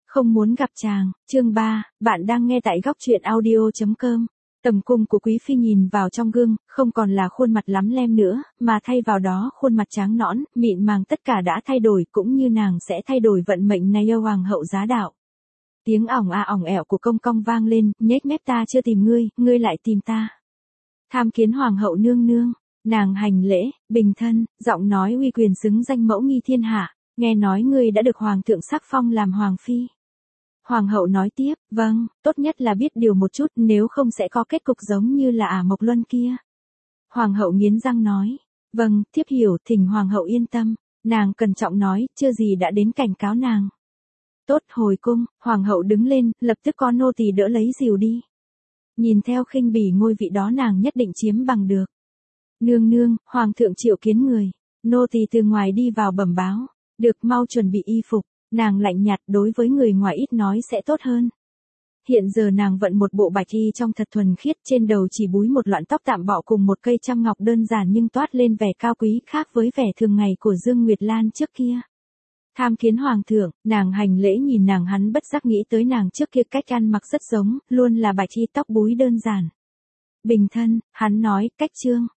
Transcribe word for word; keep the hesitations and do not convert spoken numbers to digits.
Không muốn gặp chàng, chương ba, bạn đang nghe tại góc truyện audio.com. Tầm cung của quý phi nhìn vào trong gương, không còn là khuôn mặt lắm lem nữa, mà thay vào đó khuôn mặt trắng nõn, mịn màng tất cả đã thay đổi, cũng như nàng sẽ thay đổi vận mệnh này yêu hoàng hậu giá đạo. Tiếng ỏng a ỏng ẻo của công công vang lên, nhếch mép ta chưa tìm ngươi, ngươi lại tìm ta. Tham kiến hoàng hậu nương nương, nàng hành lễ, bình thân, giọng nói uy quyền xứng danh mẫu nghi thiên hạ, nghe nói ngươi đã được hoàng thượng sắc phong làm hoàng phi. Hoàng hậu nói tiếp, vâng, tốt nhất là biết điều một chút, nếu không sẽ có kết cục giống như là Ả Mộc Luân kia. Hoàng hậu nghiến răng nói, vâng, thiếp hiểu, thỉnh hoàng hậu yên tâm, nàng cẩn trọng nói, chưa gì đã đến cảnh cáo nàng. Tốt, hồi cung, hoàng hậu đứng lên, lập tức có nô tỳ đỡ lấy dìu đi. Nhìn theo khinh bỉ ngôi vị đó nàng nhất định chiếm bằng được. Nương nương, hoàng thượng triệu kiến người, nô tỳ từ ngoài đi vào bẩm báo, được mau chuẩn bị y phục. Nàng lạnh nhạt, đối với người ngoài ít nói sẽ tốt hơn. Hiện giờ nàng vận một bộ bạch y trong thật thuần khiết, trên đầu chỉ búi một loạn tóc tạm bọ cùng một cây trăm ngọc đơn giản nhưng toát lên vẻ cao quý khác với vẻ thường ngày của Dương Nguyệt Lan trước kia. Tham kiến hoàng thượng, nàng hành lễ nhìn nàng, hắn bất giác nghĩ tới nàng trước kia cách ăn mặc rất giống, luôn là bạch y tóc búi đơn giản. Bình thân, hắn nói, cách trương.